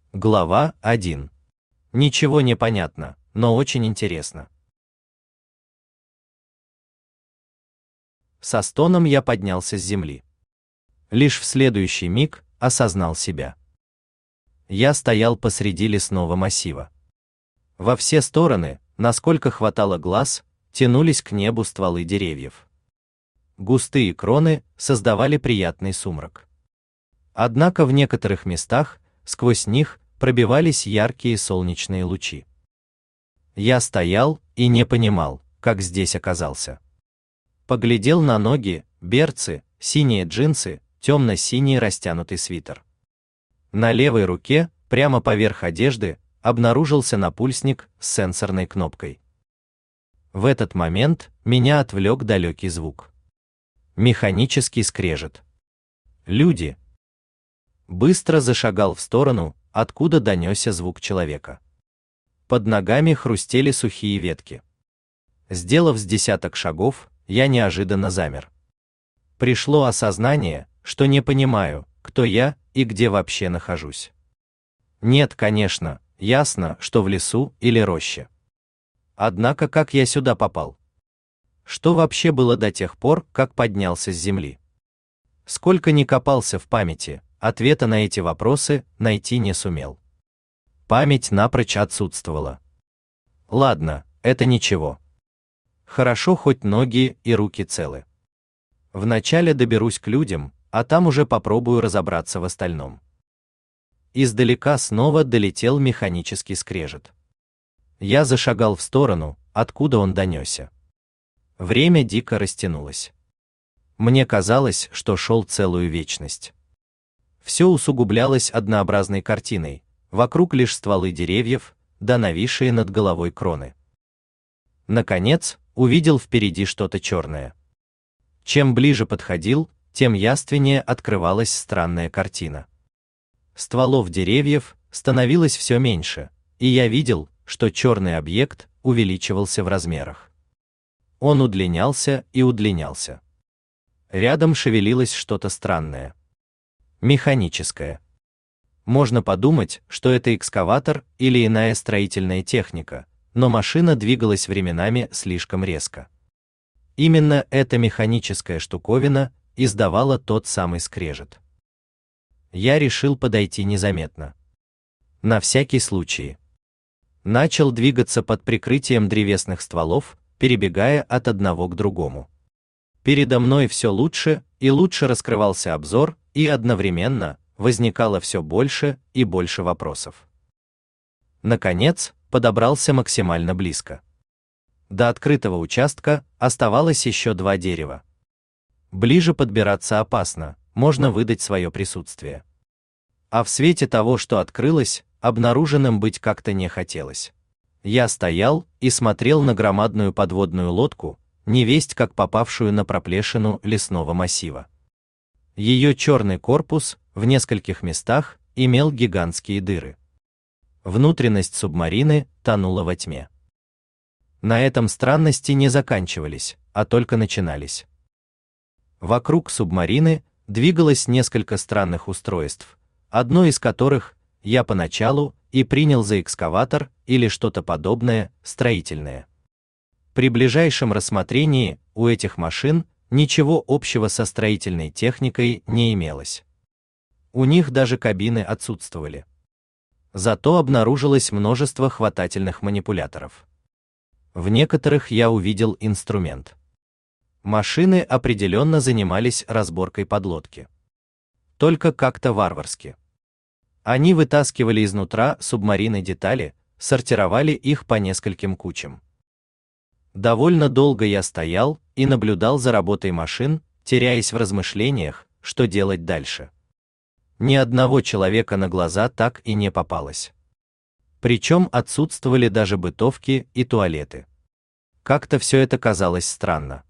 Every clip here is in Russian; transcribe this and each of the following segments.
Глава 1. Ничего не понятно, но очень интересно. Со стоном я поднялся с земли. Лишь в следующий миг осознал себя. Я стоял посреди лесного массива. Во все стороны, насколько хватало глаз, тянулись к небу стволы деревьев. Густые кроны создавали приятный сумрак. Однако в некоторых местах сквозь них пробивались яркие солнечные лучи. Я стоял и не понимал, как здесь оказался. Поглядел на ноги, берцы, синие джинсы, темно-синий растянутый свитер. На левой руке, прямо поверх одежды, обнаружился напульсник с сенсорной кнопкой. В этот момент меня отвлек далекий звук. Механический скрежет. Люди. Быстро зашагал в сторону, откуда донесся звук человека. Под ногами хрустели сухие ветки. Сделав с десяток шагов, я неожиданно замер. Пришло осознание, что не понимаю, кто я и где вообще нахожусь. Нет, конечно, ясно, что в лесу или роще. Однако как я сюда попал? Что вообще было до тех пор, как поднялся с земли? Сколько ни копался в памяти, ответа на эти вопросы найти не сумел. Память напрочь отсутствовала. Ладно, это ничего. Хорошо, хоть ноги и руки целы. Вначале доберусь к людям, а там уже попробую разобраться в остальном. Издалека снова долетел механический скрежет. Я зашагал в сторону, откуда он донесся. Время дико растянулось. Мне казалось, что шел целую вечность. Все усугублялось однообразной картиной, вокруг лишь стволы деревьев, да нависшие над головой кроны. Наконец, увидел впереди что-то черное. Чем ближе подходил, тем явственнее открывалась странная картина. Стволов деревьев становилось все меньше, и я видел, что черный объект увеличивался в размерах. Он удлинялся и удлинялся. Рядом шевелилось что-то странное. Механическое. Можно подумать, что это экскаватор или иная строительная техника, но машина двигалась временами слишком резко. Именно эта механическая штуковина издавала тот самый скрежет. Я решил подойти незаметно. На всякий случай. Начал двигаться под прикрытием древесных стволов, перебегая от одного к другому. Передо мной все лучше и лучше раскрывался обзор, и одновременно возникало все больше и больше вопросов. Наконец, подобрался максимально близко. До открытого участка оставалось еще 2 дерева. Ближе подбираться опасно, можно выдать свое присутствие. А в свете того, что открылось, обнаруженным быть как-то не хотелось. Я стоял и смотрел на громадную подводную лодку, невесть как попавшую на проплешину лесного массива. Ее черный корпус в нескольких местах имел гигантские дыры. Внутренность субмарины тонула во тьме. На этом странности не заканчивались, а только начинались. Вокруг субмарины двигалось несколько странных устройств, одно из которых я поначалу и принял за экскаватор или что-то подобное, строительное. При ближайшем рассмотрении у этих машин ничего общего со строительной техникой не имелось. У них даже кабины отсутствовали. Зато обнаружилось множество хватательных манипуляторов. В некоторых я увидел инструмент. Машины определенно занимались разборкой подлодки. Только как-то варварски. Они вытаскивали изнутра субмарины детали, сортировали их по нескольким кучам. Довольно долго я стоял и наблюдал за работой машин, теряясь в размышлениях, что делать дальше. Ни одного человека на глаза так и не попалось. Причем отсутствовали даже бытовки и туалеты. Как-то все это казалось странно.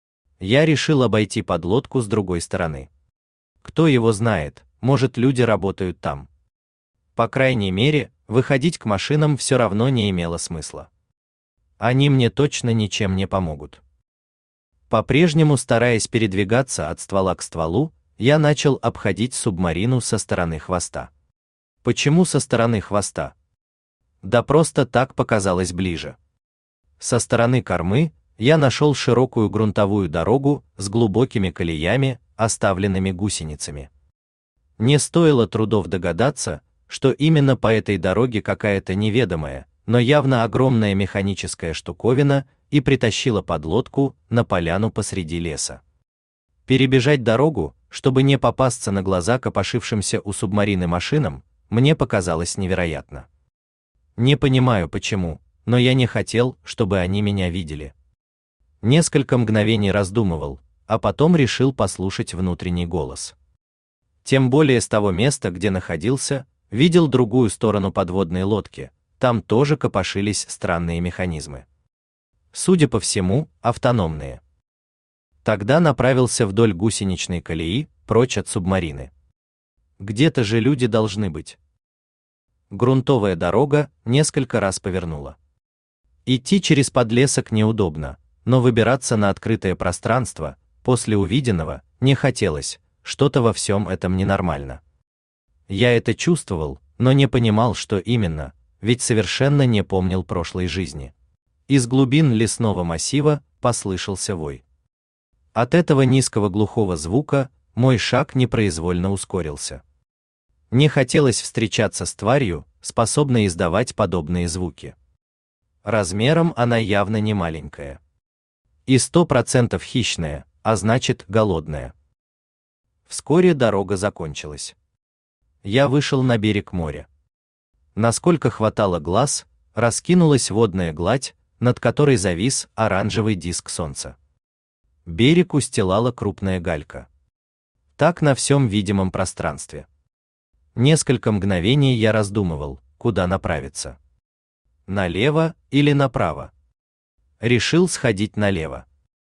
Я решил обойти подлодку с другой стороны. Кто его знает, может, люди работают там. По крайней мере, выходить к машинам все равно не имело смысла. Они мне точно ничем не помогут. По-прежнему стараясь передвигаться от ствола к стволу, я начал обходить субмарину со стороны хвоста. Почему со стороны хвоста? Да просто так показалось ближе. Со стороны кормы я нашел широкую грунтовую дорогу с глубокими колеями, оставленными гусеницами. Не стоило трудов догадаться, что именно по этой дороге какая-то неведомая, но явно огромная механическая штуковина и притащила подлодку на поляну посреди леса. Перебежать дорогу, чтобы не попасться на глаза копошившимся у субмарины машинам, мне показалось невероятно. Не понимаю почему, но я не хотел, чтобы они меня видели. Несколько мгновений раздумывал, а потом решил послушать внутренний голос. Тем более с того места, где находился, видел другую сторону подводной лодки, там тоже копошились странные механизмы. Судя по всему, автономные. Тогда направился вдоль гусеничной колеи, прочь от субмарины. Где-то же люди должны быть. Грунтовая дорога несколько раз повернула. Идти через подлесок неудобно, но выбираться на открытое пространство после увиденного не хотелось, что-то во всем этом ненормально. Я это чувствовал, но не понимал, что именно, ведь совершенно не помнил прошлой жизни. Из глубин лесного массива послышался вой. От этого низкого глухого звука мой шаг непроизвольно ускорился. Не хотелось встречаться с тварью, способной издавать подобные звуки. Размером она явно не маленькая. И 100% хищная, а значит, голодная. Вскоре дорога закончилась. Я вышел на берег моря. Насколько хватало глаз, раскинулась водная гладь, над которой завис оранжевый диск солнца. Берег устилала крупная галька. Так на всем видимом пространстве. Несколько мгновений я раздумывал, куда направиться. Налево или направо? Решил сходить налево.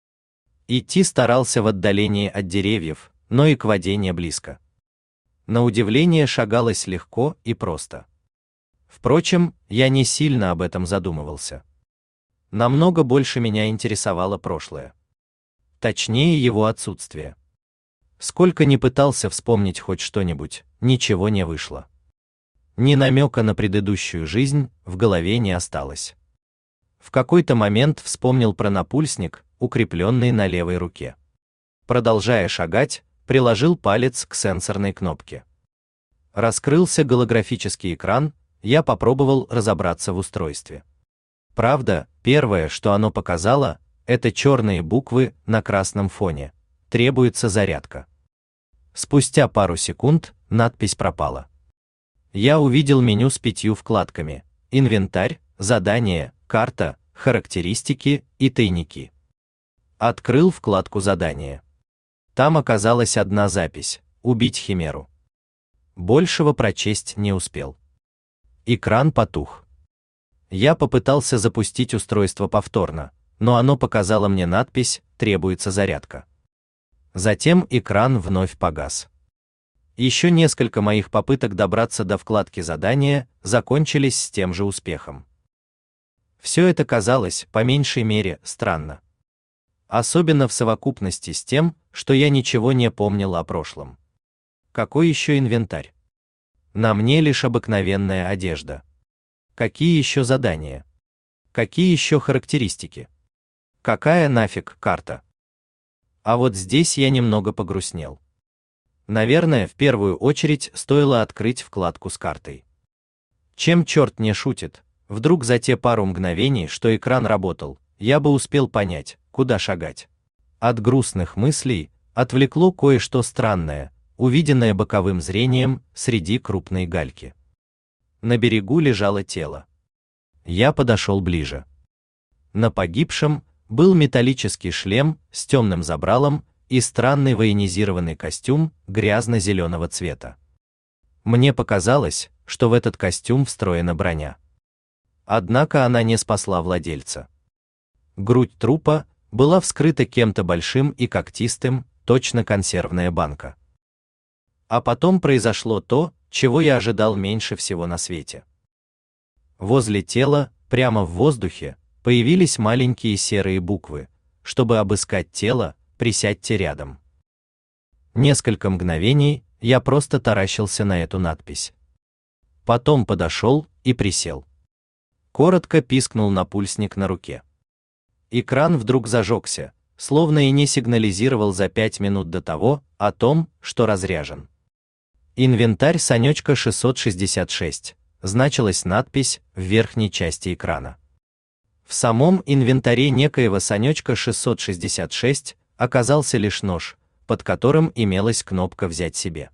Идти старался в отдалении от деревьев, но и к воде не близко. На удивление шагалось легко и просто. Впрочем, я не сильно об этом задумывался. Намного больше меня интересовало прошлое. Точнее, его отсутствие. Сколько ни пытался вспомнить хоть что-нибудь, ничего не вышло. Ни намека на предыдущую жизнь в голове не осталось. В какой-то момент вспомнил про напульсник, укрепленный на левой руке. Продолжая шагать, приложил палец к сенсорной кнопке. Раскрылся голографический экран, я попробовал разобраться в устройстве. Правда, первое, что оно показало, это черные буквы на красном фоне. Требуется зарядка. Спустя пару секунд надпись пропала. Я увидел меню с 5 вкладками: инвентарь, задания, карта, характеристики и тайники. Открыл вкладку задания. Там оказалась одна запись: убить химеру. Большего прочесть не успел. Экран потух. Я попытался запустить устройство повторно, но оно показало мне надпись «Требуется зарядка». Затем экран вновь погас. Еще несколько моих попыток добраться до вкладки задания закончились с тем же успехом. Все это казалось, по меньшей мере, странно. Особенно в совокупности с тем, что я ничего не помнил о прошлом. Какой еще инвентарь? На мне лишь обыкновенная одежда. Какие еще задания? Какие еще характеристики? Какая нафиг карта? А вот здесь я немного погрустнел. Наверное, в первую очередь стоило открыть вкладку с картой. Чем черт не шутит, вдруг за те пару мгновений, что экран работал, я бы успел понять, куда шагать. От грустных мыслей отвлекло кое-что странное, увиденное боковым зрением среди крупной гальки. На берегу лежало тело. Я подошел ближе. На погибшем был металлический шлем с темным забралом и странный военизированный костюм грязно-зеленого цвета. Мне показалось, что в этот костюм встроена броня. Однако она не спасла владельца. Грудь трупа была вскрыта кем-то большим и когтистым, точно консервная банка. А потом произошло то, чего я ожидал меньше всего на свете. Возле тела, прямо в воздухе, появились маленькие серые буквы: чтобы обыскать тело, присядьте рядом. Несколько мгновений я просто таращился на эту надпись. Потом подошел и присел. Коротко пискнул напульсник на руке. Экран вдруг зажегся, словно и не сигнализировал за 5 минут до того о том, что разряжен. Инвентарь Санечка 666, значилась надпись в верхней части экрана. В самом инвентаре некоего Санечка 666 оказался лишь нож, под которым имелась кнопка «Взять себе».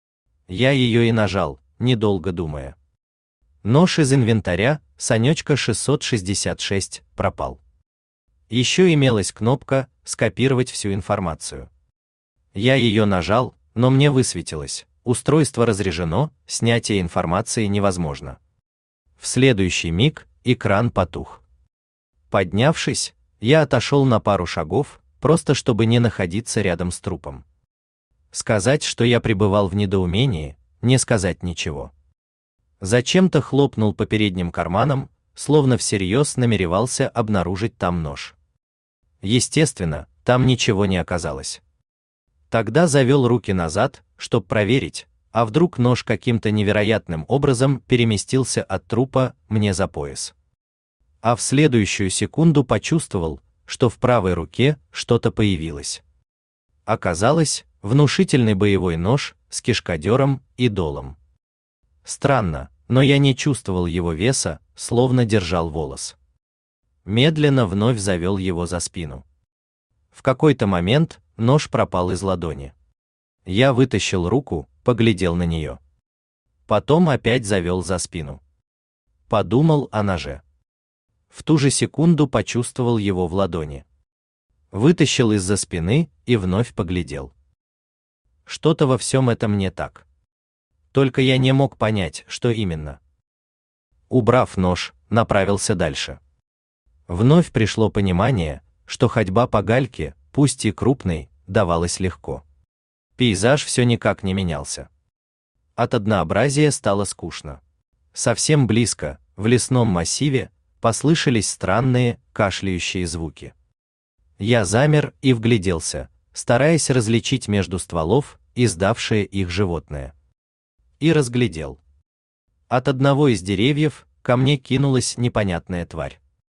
Я ее и нажал, недолго думая. Нож из инвентаря Санечка 666 пропал. Еще имелась кнопка «Скопировать всю информацию». Я ее нажал, но мне высветилось: устройство разряжено, снятие информации невозможно. В следующий миг экран потух. Поднявшись, я отошел на пару шагов, просто чтобы не находиться рядом с трупом. Сказать, что я пребывал в недоумении, не сказать ничего. Зачем-то хлопнул по передним карманам, словно всерьез намеревался обнаружить там нож. Естественно, там ничего не оказалось. Тогда завел руки назад, чтобы проверить, а вдруг нож каким-то невероятным образом переместился от трупа мне за пояс. А в следующую секунду почувствовал, что в правой руке что-то появилось. Оказалось, внушительный боевой нож с кишкодером и долом. Странно, но я не чувствовал его веса, словно держал волос. Медленно вновь завел его за спину. В какой-то момент нож пропал из ладони. Я вытащил руку, поглядел на нее. Потом опять завел за спину. Подумал о ноже. В ту же секунду почувствовал его в ладони. Вытащил из-за спины и вновь поглядел. Что-то во всем этом не так. Только я не мог понять, что именно. Убрав нож, направился дальше. Вновь пришло понимание, что ходьба по гальке, пусть и крупной, давалась легко. Пейзаж все никак не менялся. От однообразия стало скучно. Совсем близко, в лесном массиве, послышались странные, кашляющие звуки. Я замер и вгляделся, стараясь различить между стволов издавшее их животное. И разглядел. От одного из деревьев ко мне кинулась непонятная тварь.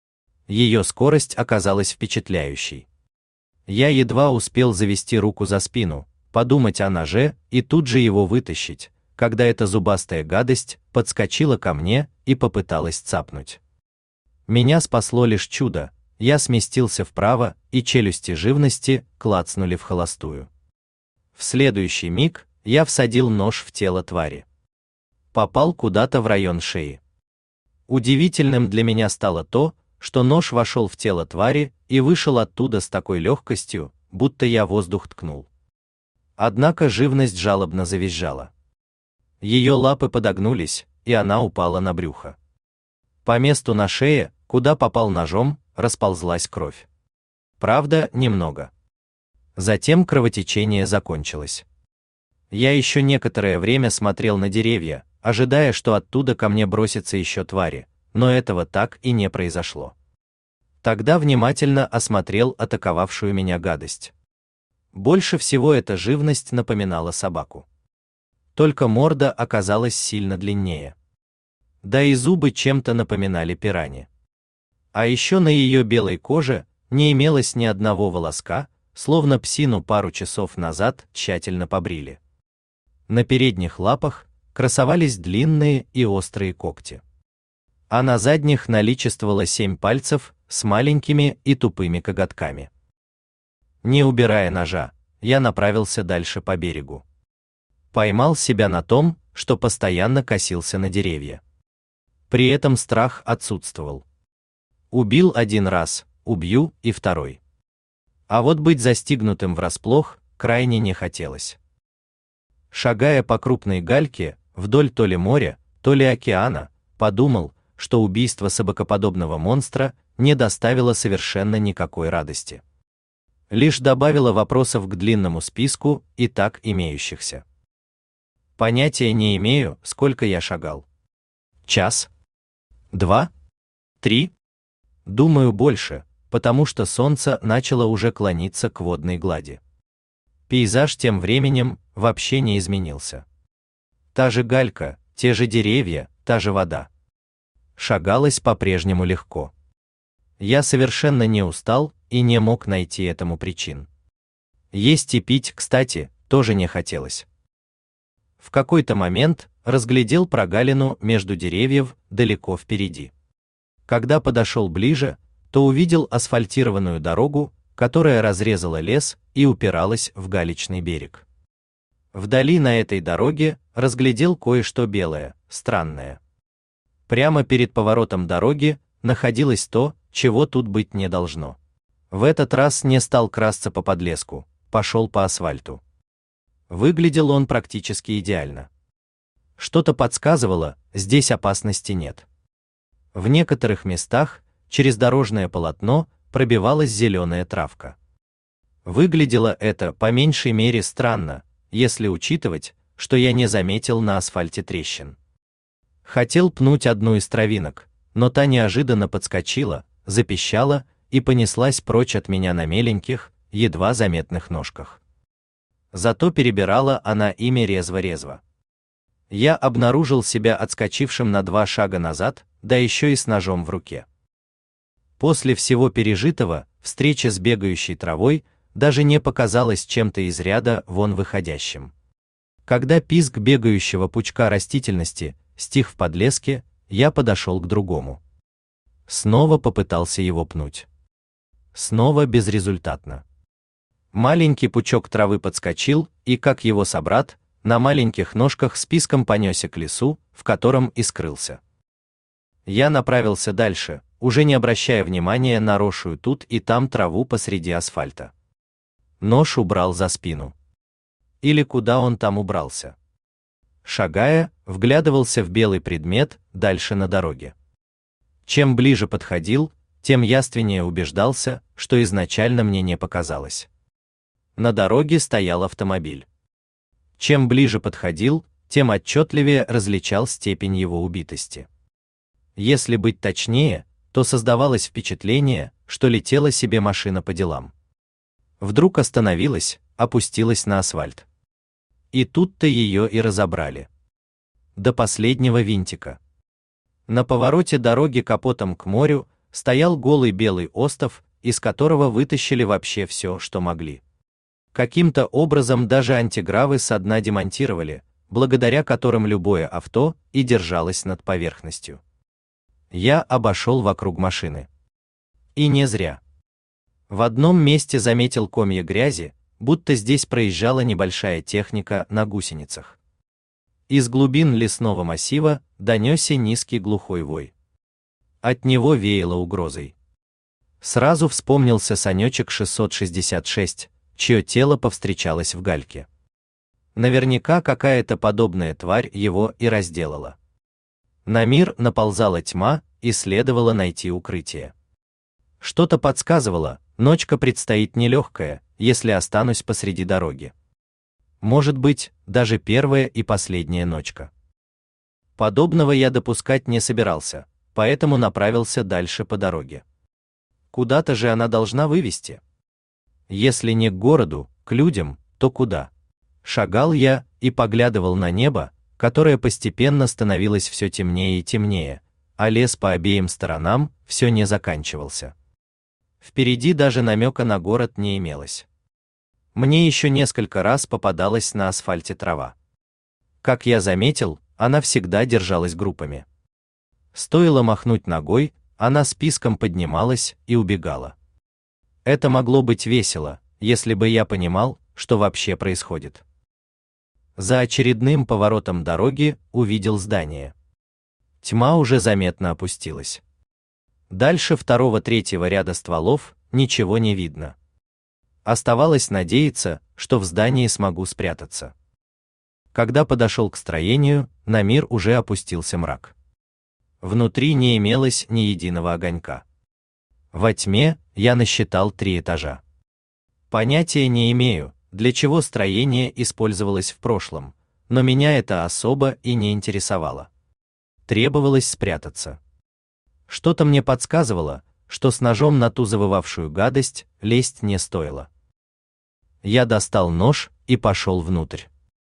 Ее скорость оказалась впечатляющей. Я едва успел завести руку за спину, подумать о ноже и тут же его вытащить, когда эта зубастая гадость подскочила ко мне и попыталась цапнуть. Меня спасло лишь чудо: я сместился вправо, и челюсти живности клацнули в холостую. В следующий миг я всадил нож в тело твари. Попал куда-то в район шеи. Удивительным для меня стало то, что нож вошел в тело твари и вышел оттуда с такой легкостью, будто я воздух ткнул. Однако живность жалобно завизжала. Ее лапы подогнулись, и она упала на брюхо. По месту на шее, куда попал ножом, расползлась кровь. Правда, немного. Затем кровотечение закончилось. Я еще некоторое время смотрел на деревья, ожидая, что оттуда ко мне бросятся еще твари, но этого так и не произошло. Тогда внимательно осмотрел атаковавшую меня гадость. Больше всего эта живность напоминала собаку. Только морда оказалась сильно длиннее. Да и зубы чем-то напоминали пираньи. А еще на ее белой коже не имелось ни одного волоска, словно псину пару часов назад тщательно побрили. На передних лапах красовались длинные и острые когти. А на задних наличествовало 7 пальцев с маленькими и тупыми коготками. Не убирая ножа, я направился дальше по берегу. Поймал себя на том, что постоянно косился на деревья. При этом страх отсутствовал. Убил один раз, убью и второй. А вот быть застигнутым врасплох крайне не хотелось. Шагая по крупной гальке, вдоль то ли моря, то ли океана, подумал, что убийство собакоподобного монстра не доставило совершенно никакой радости. Лишь добавило вопросов к длинному списку и так имеющихся. Понятия не имею, сколько я шагал. Час? 2? 3? Думаю, больше, потому что солнце начало уже клониться к водной глади. Пейзаж тем временем вообще не изменился. Та же галька, те же деревья, та же вода. Шагалось по-прежнему легко. Я совершенно не устал и не мог найти этому причин. Есть и пить, кстати, тоже не хотелось. В какой-то момент разглядел прогалину между деревьев далеко впереди. Когда подошел ближе, то увидел асфальтированную дорогу, которая разрезала лес и упиралась в галечный берег. Вдали на этой дороге разглядел кое-что белое, странное. Прямо перед поворотом дороги находилось то, чего тут быть не должно. В этот раз не стал красться по подлеску, пошел по асфальту. Выглядел он практически идеально. Что-то подсказывало, здесь опасности нет. В некоторых местах через дорожное полотно пробивалась зеленая травка. Выглядело это по меньшей мере странно, если учитывать, что я не заметил на асфальте трещин. Хотел пнуть одну из травинок, но та неожиданно подскочила, запищала и понеслась прочь от меня на меленьких, едва заметных ножках. Зато перебирала она ими резво-резво. Я обнаружил себя отскочившим на 2 шага назад, да еще и с ножом в руке. После всего пережитого, встреча с бегающей травой даже не показалась чем-то из ряда вон выходящим. Когда писк бегающего пучка растительности стих в подлеске, я подошел к другому. Снова попытался его пнуть. Снова безрезультатно. Маленький пучок травы подскочил и, как его собрат, на маленьких ножках с писком понесся к лесу, в котором и скрылся. Я направился дальше, уже не обращая внимания на росшую тут и там траву посреди асфальта. Нож убрал за спину. Или куда он там убрался? Шагая, вглядывался в белый предмет дальше на дороге. Чем ближе подходил, тем явственнее убеждался, что изначально мне не показалось. На дороге стоял автомобиль. Чем ближе подходил, тем отчетливее различал степень его убитости. Если быть точнее, то создавалось впечатление, что летела себе машина по делам. Вдруг остановилась, опустилась на асфальт. И тут-то ее и разобрали. До последнего винтика. На повороте дороги капотом к морю стоял голый белый остов, из которого вытащили вообще все, что могли. Каким-то образом даже антигравы со дна демонтировали, благодаря которым любое авто и держалось над поверхностью. Я обошел вокруг машины. И не зря. В одном месте заметил комья грязи, будто здесь проезжала небольшая техника на гусеницах. Из глубин лесного массива донесся низкий глухой вой. От него веяло угрозой. Сразу вспомнился Санечек 666, чье тело повстречалось в гальке. Наверняка какая-то подобная тварь его и разделала. На мир наползала тьма, и следовало найти укрытие. Что-то подсказывало, ночка предстоит нелегкая, если останусь посреди дороги. Может быть, даже первая и последняя ночка. Подобного я допускать не собирался, поэтому направился дальше по дороге. Куда-то же она должна вывести. Если не к городу, к людям, то куда? Шагал я и поглядывал на небо, которое постепенно становилось все темнее и темнее, а лес по обеим сторонам все не заканчивался. Впереди даже намека на город не имелось. Мне еще несколько раз попадалась на асфальте трава. Как я заметил, она всегда держалась группами. Стоило махнуть ногой, она списком поднималась и убегала. Это могло быть весело, если бы я понимал, что вообще происходит. За очередным поворотом дороги увидел здание. Тьма уже заметно опустилась. Дальше второго-третьего ряда стволов ничего не видно. Оставалось надеяться, что в здании смогу спрятаться. Когда подошел к строению, на мир уже опустился мрак. Внутри не имелось ни единого огонька. Во тьме я насчитал 3 этажа. Понятия не имею, для чего строение использовалось в прошлом, но меня это особо и не интересовало. Требовалось спрятаться. Что-то мне подсказывало, что с ножом на ту завывавшую гадость лезть не стоило. Я достал нож и пошел внутрь.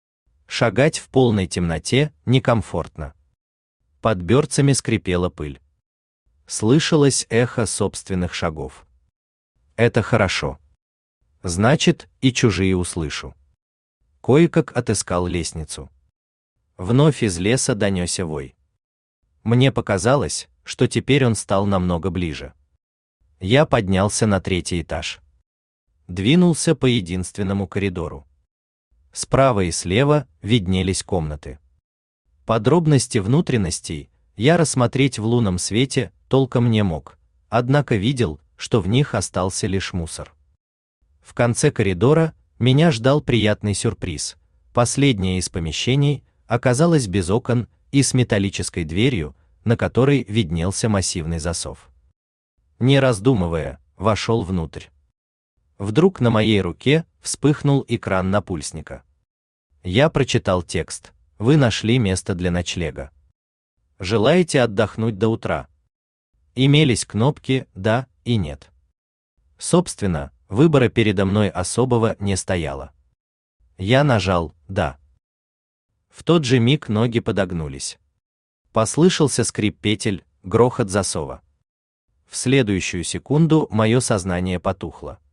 Шагать в полной темноте некомфортно. Под берцами скрипела пыль. Слышалось эхо собственных шагов. Это хорошо. Значит, и чужие услышу. Кое-как отыскал лестницу. Вновь из леса донесся вой. Мне показалось, что теперь он стал намного ближе. Я поднялся на 3-й этаж. Двинулся по единственному коридору. Справа и слева виднелись комнаты. Подробности внутренностей я рассмотреть в лунном свете толком не мог, однако видел, что в них остался лишь мусор. В конце коридора меня ждал приятный сюрприз. Последнее из помещений оказалось без окон и с металлической дверью, на которой виднелся массивный засов. Не раздумывая, вошел внутрь. Вдруг на моей руке вспыхнул экран напульсника. Я прочитал текст. Вы нашли место для ночлега. Желаете отдохнуть до утра? Имелись кнопки «да» и «нет». Собственно, выбора передо мной особого не стояло. Я нажал «да». В тот же миг ноги подогнулись. Послышался скрип петель, грохот засова. В следующую секунду мое сознание потухло.